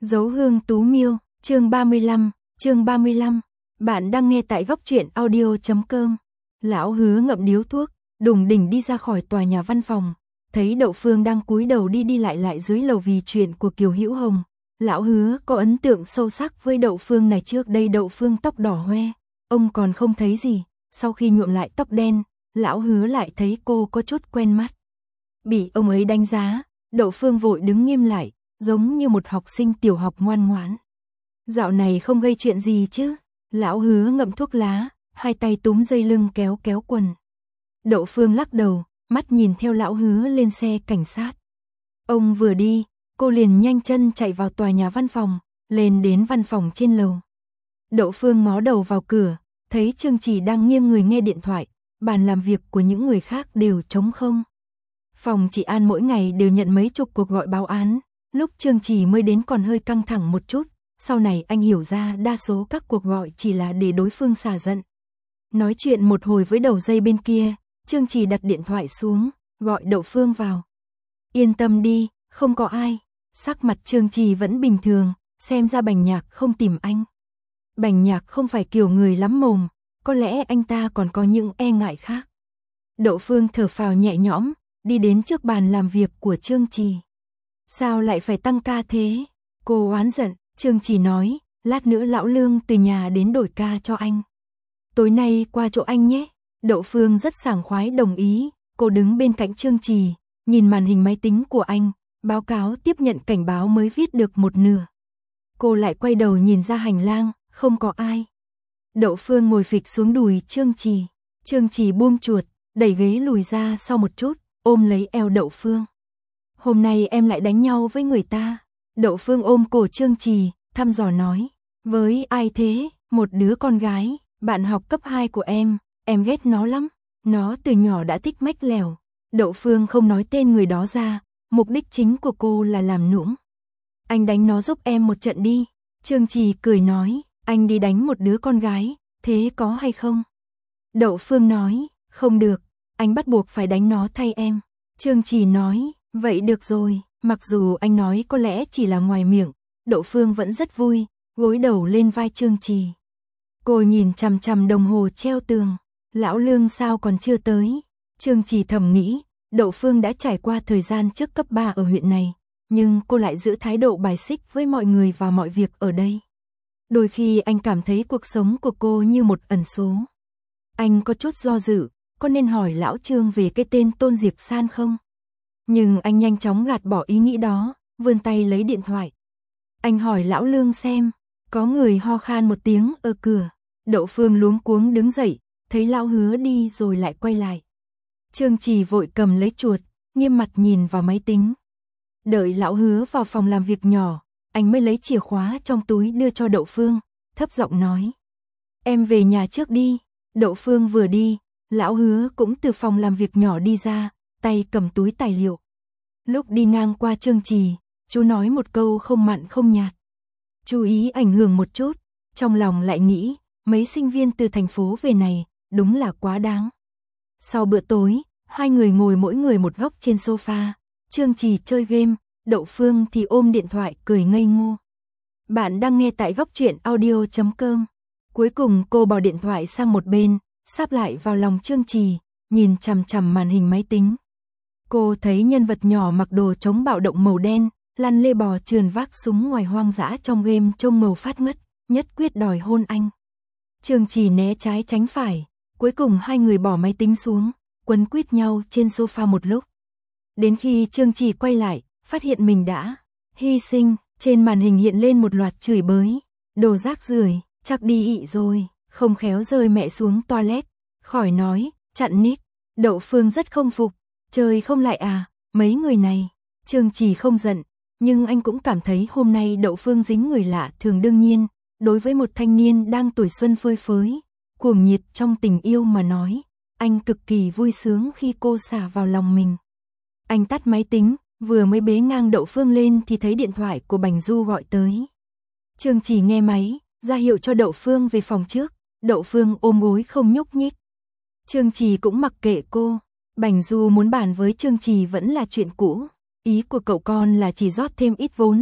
Dấu hương Tú Miêu, chương 35, chương 35. Bạn đang nghe tại góc truyện audio.com. Lão Hứa ngậm điếu thuốc, đùng đỉnh đi ra khỏi tòa nhà văn phòng, thấy Đậu Phương đang cúi đầu đi lại dưới lầu vì chuyện của Kiều Hữu Hồng. Lão Hứa có ấn tượng sâu sắc với Đậu Phương này, trước đây Đậu Phương tóc đỏ hoe, ông còn không thấy gì, sau khi nhuộm lại tóc đen, Lão Hứa lại thấy cô có chút quen mắt. Bị ông ấy đánh giá, Đậu Phương vội đứng nghiêm lại, giống như một học sinh tiểu học ngoan ngoãn. Dạo này không gây chuyện gì chứ? Lão Hứa ngậm thuốc lá, hai tay túm dây lưng kéo quần. Đậu Phương lắc đầu, mắt nhìn theo Lão Hứa lên xe cảnh sát. Ông vừa đi, cô liền nhanh chân chạy vào tòa nhà văn phòng, lên đến văn phòng trên lầu. Đậu Phương ngó đầu vào cửa, thấy Trương Chỉ đang nghiêng người nghe điện thoại, bàn làm việc của những người khác đều trống không. Phòng chị An mỗi ngày đều nhận mấy chục cuộc gọi báo án, lúc Trương Chỉ mới đến còn hơi căng thẳng một chút, sau này anh hiểu ra đa số các cuộc gọi chỉ là để đối phương xả giận. Nói chuyện một hồi với đầu dây bên kia, Trương Chỉ đặt điện thoại xuống, gọi Đậu Phương vào. Yên tâm đi, không có ai. Sắc mặt Trương Chỉ vẫn bình thường, xem ra Bành Nhạc không tìm anh. Bành Nhạc không phải kiểu người lắm mồm, có lẽ anh ta còn có những e ngại khác. Đậu Phương thở phào nhẹ nhõm, đi đến trước bàn làm việc của Trương Chỉ. Sao lại phải tăng ca thế? Cô oán giận. Trương Chỉ nói, lát nữa lão Lương từ nhà đến đổi ca cho anh. Tối nay qua chỗ anh nhé. Đậu Phương rất sảng khoái đồng ý, cô đứng bên cạnh Trương Chỉ, nhìn màn hình máy tính của anh, báo cáo tiếp nhận cảnh báo mới viết được một nửa. Cô lại quay đầu nhìn ra hành lang, không có ai. Đậu Phương ngồi phịch xuống đùi Trương Chỉ. Trương Chỉ buông chuột, đẩy ghế lùi ra sau một chút, ôm lấy eo Đậu Phương. Hôm nay em lại đánh nhau với người ta. Đậu Phương ôm cổ Trương Chỉ, thăm dò nói. Với ai thế? Một đứa con gái, bạn học cấp 2 của em ghét nó lắm. Nó từ nhỏ đã thích mách lèo. Đậu Phương không nói tên người đó ra, mục đích chính của cô là làm nũng. Anh đánh nó giúp em một trận đi. Trương Chỉ cười nói, anh đi đánh một đứa con gái, thế có hay không? Đậu Phương nói, không được, anh bắt buộc phải đánh nó thay em. Trương Chỉ nói, vậy được rồi. Mặc dù anh nói có lẽ chỉ là ngoài miệng, Đậu Phương vẫn rất vui, gối đầu lên vai Trương Chỉ. Cô nhìn chằm chằm đồng hồ treo tường, lão Lương sao còn chưa tới? Trương Chỉ thầm nghĩ, Đậu Phương đã trải qua thời gian trước cấp 3 ở huyện này, nhưng cô lại giữ thái độ bài xích với mọi người và mọi việc ở đây. Đôi khi anh cảm thấy cuộc sống của cô như một ẩn số. Anh có chút do dự, có nên hỏi lão Trương về cái tên Tôn Diệp San không? Nhưng anh nhanh chóng gạt bỏ ý nghĩ đó, vươn tay lấy điện thoại. Anh hỏi lão Lương xem, có người ho khan một tiếng ở cửa. Đậu Phương luống cuống đứng dậy, thấy lão Hứa đi rồi lại quay lại. Trương Chỉ vội cầm lấy chuột, nghiêm mặt nhìn vào máy tính. Đợi lão Hứa vào phòng làm việc nhỏ, anh mới lấy chìa khóa trong túi đưa cho Đậu Phương, thấp giọng nói. Em về nhà trước đi. Đậu Phương vừa đi, lão Hứa cũng từ phòng làm việc nhỏ đi ra, tay cầm túi tài liệu. Lúc đi ngang qua Trương Chỉ, chú nói một câu không mặn không nhạt. Chú ý ảnh hưởng một chút, trong lòng lại nghĩ, mấy sinh viên từ thành phố về này, đúng là quá đáng. Sau bữa tối, hai người ngồi mỗi người một góc trên sofa, Trương Chỉ chơi game, Đậu Phương thì ôm điện thoại cười ngây ngô. Bạn đang nghe tại góc truyện audio.com. Cuối cùng cô bỏ điện thoại sang một bên, sáp lại vào lòng Trương Chỉ, nhìn chằm chằm màn hình máy tính. Cô thấy nhân vật nhỏ mặc đồ chống bạo động màu đen, lăn lê bò trườn vác súng ngoài hoang dã trong game trông ngầu phát ngất, nhất quyết đòi hôn anh. Trương Chỉ né trái tránh phải, cuối cùng hai người bỏ máy tính xuống, quấn quýt nhau trên sofa một lúc. Đến khi Trương Chỉ quay lại, phát hiện mình đã hy sinh, trên màn hình hiện lên một loạt chửi bới, đồ rác rưởi, chắc đi ị rồi, không khéo rơi mẹ xuống toilet, khỏi nói, chặn nick. Đậu Phương rất không phục, chơi không lại à, mấy người này. Trương Chỉ không giận, nhưng anh cũng cảm thấy hôm nay Đậu Phương dính người lạ thường đương nhiên, đối với một thanh niên đang tuổi xuân phơi phới, cuồng nhiệt trong tình yêu mà nói, anh cực kỳ vui sướng khi cô xả vào lòng mình. Anh tắt máy tính, vừa mới bế ngang Đậu Phương lên thì thấy điện thoại của Bành Du gọi tới. Trương Chỉ nghe máy, ra hiệu cho Đậu Phương về phòng trước, Đậu Phương ôm gối không nhúc nhích. Trương Chỉ cũng mặc kệ cô, Bành Du muốn bàn với Trương Chỉ vẫn là chuyện cũ, ý của cậu con là chỉ rót thêm ít vốn,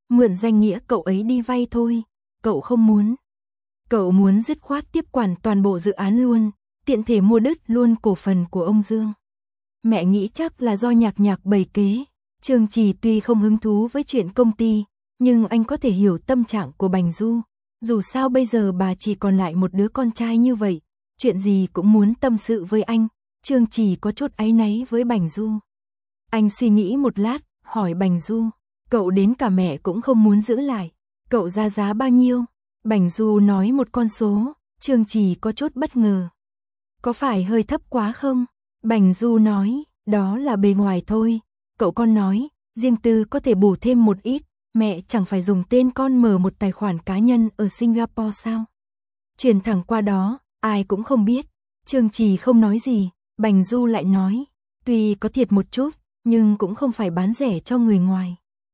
mượn danh nghĩa cậu ấy đi vay thôi, cậu không muốn. Cậu muốn dứt khoát tiếp quản toàn bộ dự án luôn, tiện thể mua đứt luôn cổ phần của ông Dương. Mẹ nghĩ chắc là do Nhạc Nhạc bày kế. Trương Trì tuy không hứng thú với chuyện công ty, nhưng anh có thể hiểu tâm trạng của Bành Du. Dù sao bây giờ bà chỉ còn lại một đứa con trai như vậy, chuyện gì cũng muốn tâm sự với anh. Trương Trì có chút áy náy với Bành Du. Anh suy nghĩ một lát, hỏi Bành Du, cậu đến cả mẹ cũng không muốn giữ lại, cậu ra giá bao nhiêu? Bành Du nói một con số, Trương Trì có chút bất ngờ. Có phải hơi thấp quá không? Bành Du nói, đó là bề ngoài thôi. Cậu con nói, riêng tư có thể bù thêm một ít, mẹ chẳng phải dùng tên con mở một tài khoản cá nhân ở Singapore sao? Chuyển thẳng qua đó, ai cũng không biết. Trương Trì không nói gì, Bành Du lại nói, tuy có thiệt một chút, nhưng cũng không phải bán rẻ cho người ngoài.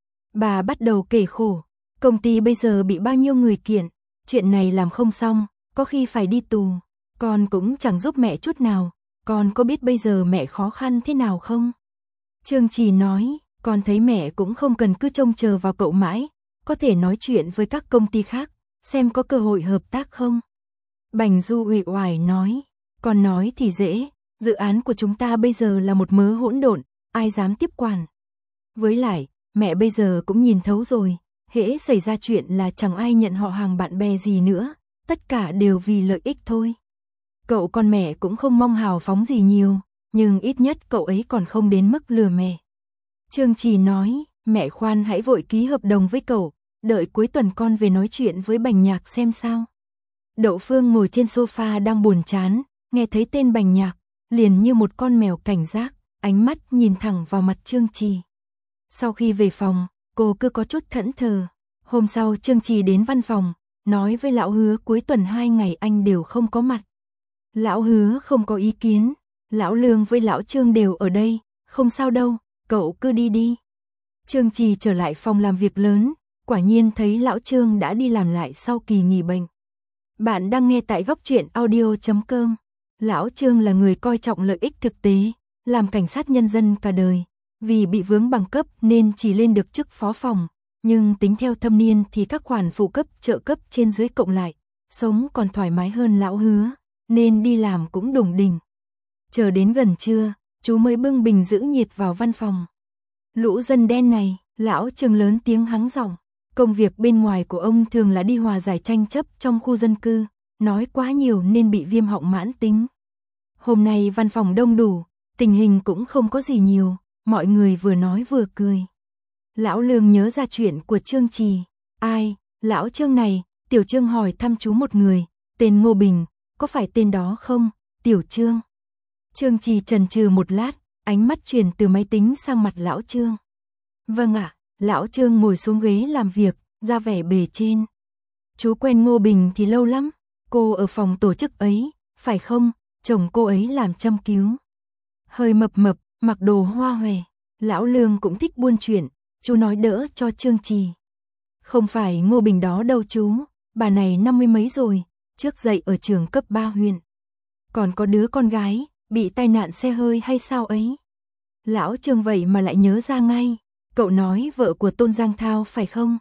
Bà bắt đầu kể khổ, công ty bây giờ bị bao nhiêu người kiện, chuyện này làm không xong, có khi phải đi tù, con cũng chẳng giúp mẹ chút nào, con có biết bây giờ mẹ khó khăn thế nào không? Trương Trì nói, con thấy mẹ cũng không cần cứ trông chờ vào cậu mãi, có thể nói chuyện với các công ty khác, xem có cơ hội hợp tác không? Bành Du uể oải nói, con nói thì dễ, dự án của chúng ta bây giờ là một mớ hỗn độn, ai dám tiếp quản. Với lại, mẹ bây giờ cũng nhìn thấu rồi, hễ xảy ra chuyện là chẳng ai nhận họ hàng bạn bè gì nữa, tất cả đều vì lợi ích thôi. Cậu con mẹ cũng không mong hào phóng gì nhiều, nhưng ít nhất cậu ấy còn không đến mức lừa mẹ. Trương Trì nói, mẹ khoan hãy vội ký hợp đồng với cậu, đợi cuối tuần con về nói chuyện với Bành Nhạc xem sao. Đậu Phương ngồi trên sofa đang buồn chán, nghe thấy tên Bành Nhạc, liền như một con mèo cảnh giác, ánh mắt nhìn thẳng vào mặt Trương Trì. Sau khi về phòng, cô cứ có chút thẫn thờ. Hôm sau Trương Trì đến văn phòng, nói với Lão Hứa cuối tuần 2 ngày anh đều không có mặt. Lão Hứa không có ý kiến, Lão Lương với Lão Trương đều ở đây, không sao đâu, cậu cứ đi đi. Trương Trì trở lại phòng làm việc lớn, quả nhiên thấy Lão Trương đã đi làm lại sau kỳ nghỉ bệnh. Bạn đang nghe tại góc truyện audio.com. Lão Trương là người coi trọng lợi ích thực tế, làm cảnh sát nhân dân cả đời. Vì bị vướng bằng cấp nên chỉ lên được chức phó phòng, nhưng tính theo thâm niên thì các khoản phụ cấp, trợ cấp trên dưới cộng lại, sống còn thoải mái hơn Lão Hứa, nên đi làm cũng đủng đỉnh. Chờ đến gần trưa, chú mới bưng bình giữ nhiệt vào văn phòng. Lũ dân đen này, Lão Trương lớn tiếng hắng giọng. Công việc bên ngoài của ông thường là đi hòa giải tranh chấp trong khu dân cư, nói quá nhiều nên bị viêm họng mãn tính. Hôm nay văn phòng đông đủ, tình hình cũng không có gì nhiều, mọi người vừa nói vừa cười. Lão Lương nhớ ra chuyện của Trương Trì. Ai, Lão Trương này? Tiểu Trương hỏi thăm chú một người, tên Ngô Bình, có phải tên đó không, Tiểu Trương? Trương Trì chần chừ một lát, ánh mắt chuyển từ máy tính sang mặt Lão Trương. Vâng ạ. Lão Trương ngồi xuống ghế làm việc, ra vẻ bề trên. Chú quen Ngô Bình thì lâu lắm, cô ở phòng tổ chức ấy, phải không? Chồng cô ấy làm châm cứu. Hơi mập mập, mặc đồ hoa hòe. Lão Lương cũng thích buôn chuyện, chú nói đỡ cho Trương Trì. Không phải Ngô Bình đó đâu chú, bà này 50 mấy rồi, trước dạy ở trường cấp 3 huyện. Còn có đứa con gái, bị tai nạn xe hơi hay sao ấy. Lão Trương vậy mà lại nhớ ra ngay. Cậu nói vợ của Tôn Giang Thao phải không?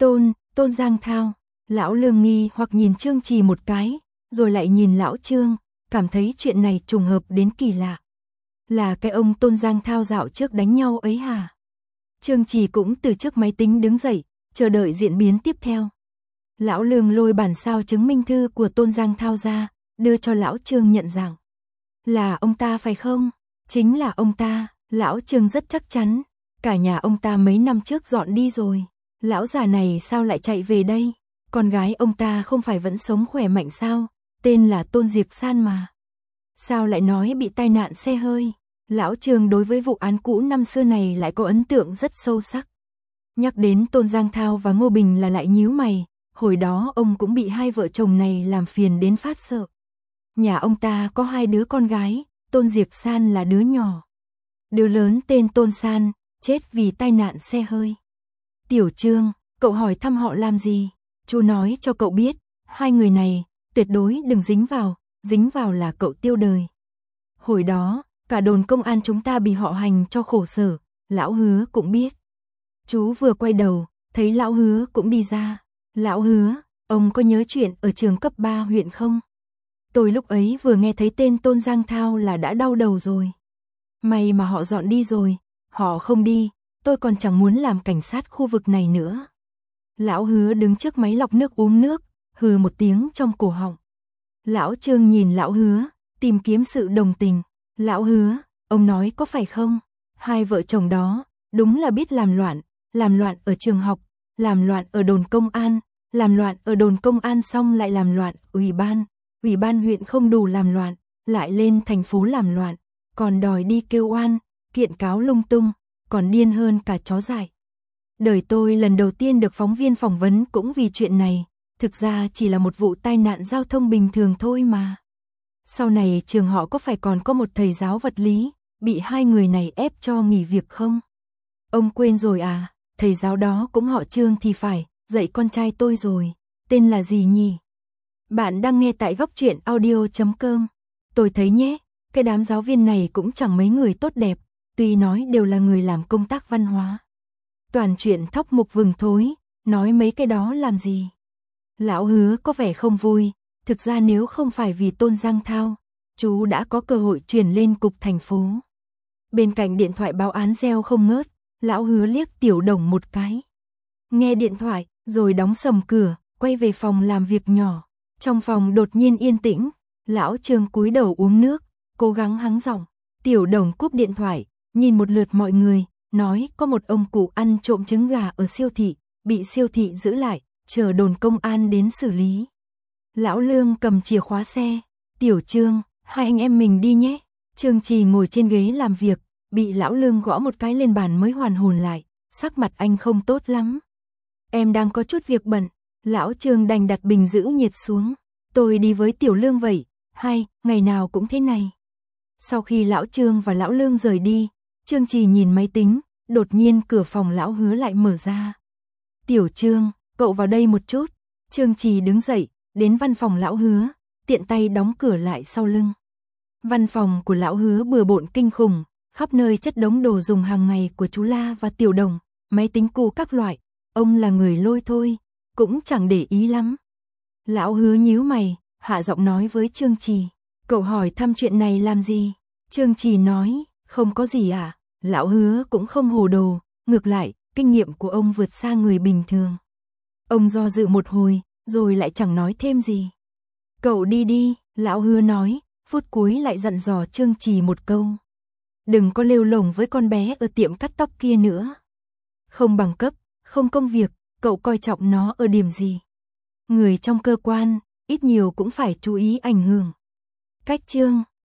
Tôn Giang Thao. Lão Lương nghi hoặc nhìn Trương Trì một cái, rồi lại nhìn Lão Trương, cảm thấy chuyện này trùng hợp đến kỳ lạ. Là cái ông Tôn Giang Thao dạo trước đánh nhau ấy hả? Trương Trì cũng từ trước máy tính đứng dậy, chờ đợi diễn biến tiếp theo. Lão Lương lôi bản sao chứng minh thư của Tôn Giang Thao ra, đưa cho Lão Trương nhận dạng. Là ông ta phải không? Chính là ông ta, Lão Trương rất chắc chắn. Cả nhà ông ta mấy năm trước dọn đi rồi. Lão già này sao lại chạy về đây? Con gái ông ta không phải vẫn sống khỏe mạnh sao? Tên là Tôn Diệp San mà. Sao lại nói bị tai nạn xe hơi? Lão Trương đối với vụ án cũ năm xưa này lại có ấn tượng rất sâu sắc. Nhắc đến Tôn Giang Thao và Ngô Bình là lại nhíu mày. Hồi đó ông cũng bị hai vợ chồng này làm phiền đến phát sợ. Nhà ông ta có 2 đứa con gái, Tôn Diệp San là đứa nhỏ. Đứa lớn tên Tôn San, chết vì tai nạn xe hơi. Tiểu Trương, cậu hỏi thăm họ làm gì? Chú nói cho cậu biết, 2 người này, tuyệt đối đừng dính vào là cậu tiêu đời. Hồi đó, cả đồn công an chúng ta bị họ hành cho khổ sở, Lão Hứa cũng biết. Chú vừa quay đầu, thấy lão Hứa cũng đi ra. Lão Hứa, ông có nhớ chuyện ở trường cấp 3 huyện không? Tôi lúc ấy vừa nghe thấy tên Tôn Giang Thao là đã đau đầu rồi. May mà họ dọn đi rồi, họ không đi, tôi còn chẳng muốn làm cảnh sát khu vực này nữa. Lão Hứa đứng trước máy lọc nước uống nước, hừ một tiếng trong cổ họng. Lão Trương nhìn lão Hứa, tìm kiếm sự đồng tình. Lão Hứa, ông nói có phải không? Hai vợ chồng đó, đúng là biết làm loạn ở trường học, làm loạn ở đồn công an, làm loạn ở đồn công an xong lại làm loạn ủy ban huyện không đủ làm loạn, lại lên thành phố làm loạn, còn đòi đi kêu oan, kiện cáo lung tung, còn điên hơn cả chó dại. Đời tôi lần đầu tiên được phóng viên phỏng vấn cũng vì chuyện này, thực ra chỉ là một vụ tai nạn giao thông bình thường thôi mà. Sau này trường họ có phải còn có một thầy giáo vật lý, bị hai người này ép cho nghỉ việc không? Ông quên rồi à, thầy giáo đó cũng họ Trương thì phải, dạy con trai tôi rồi, tên là gì nhỉ? Bạn đang nghe tại góc truyện audio.com. Tôi thấy nhé, cái đám giáo viên này cũng chẳng mấy người tốt đẹp, tuy nói đều là người làm công tác văn hóa. Toàn chuyện thóc mục vừng thối, nói mấy cái đó làm gì? Lão Hứa có vẻ không vui, thực ra nếu không phải vì Tôn Giang Thao, chú đã có cơ hội chuyển lên cục thành phố. Bên cạnh điện thoại báo án reo không ngớt, lão Hứa liếc Tiểu Đồng một cái. Nghe điện thoại, rồi đóng sầm cửa, quay về phòng làm việc nhỏ. Trong phòng đột nhiên yên tĩnh, lão Trương cúi đầu uống nước, cố gắng hắng giọng. Tiểu Đồng cúp điện thoại, nhìn một lượt mọi người, nói có một ông cụ ăn trộm trứng gà ở siêu thị, bị siêu thị giữ lại, chờ đồn công an đến xử lý. Lão Lương cầm chìa khóa xe, Tiểu Trương, hai anh em mình đi nhé. Trương Trì ngồi trên ghế làm việc, bị lão Lương gõ một cái lên bàn mới hoàn hồn lại, sắc mặt anh không tốt lắm. Em đang có chút việc bận, lão Trương đành đặt bình giữ nhiệt xuống. Tôi đi với Tiểu Lương vậy, ngày nào cũng thế này. Sau khi lão Trương và lão Lương rời đi, Trương Trì nhìn máy tính, đột nhiên cửa phòng lão Hứa lại mở ra. Tiểu Trương, cậu vào đây một chút. Trương Trì đứng dậy, đến văn phòng lão Hứa, tiện tay đóng cửa lại sau lưng. Văn phòng của lão Hứa bừa bộn kinh khủng, khắp nơi chất đống đồ dùng hàng ngày của chú La và Tiểu Đồng, máy tính cũ các loại, ông là người lôi thôi, cũng chẳng để ý lắm. Lão Hứa nhíu mày, hạ giọng nói với Trương Trì, cậu hỏi thăm chuyện này làm gì? Trương Trì nói, không có gì à? Lão Hứa cũng không hồ đồ, ngược lại, kinh nghiệm của ông vượt xa người bình thường. Ông do dự một hồi, rồi lại chẳng nói thêm gì. Cậu đi đi, lão Hứa nói, phút cuối lại dặn dò Trương Trì một câu. Đừng có lêu lổng với con bé ở tiệm cắt tóc kia nữa. Không bằng cấp, không công việc, cậu coi trọng nó ở điểm gì? Người trong cơ quan, ít nhiều cũng phải chú ý ảnh hưởng. Cách chương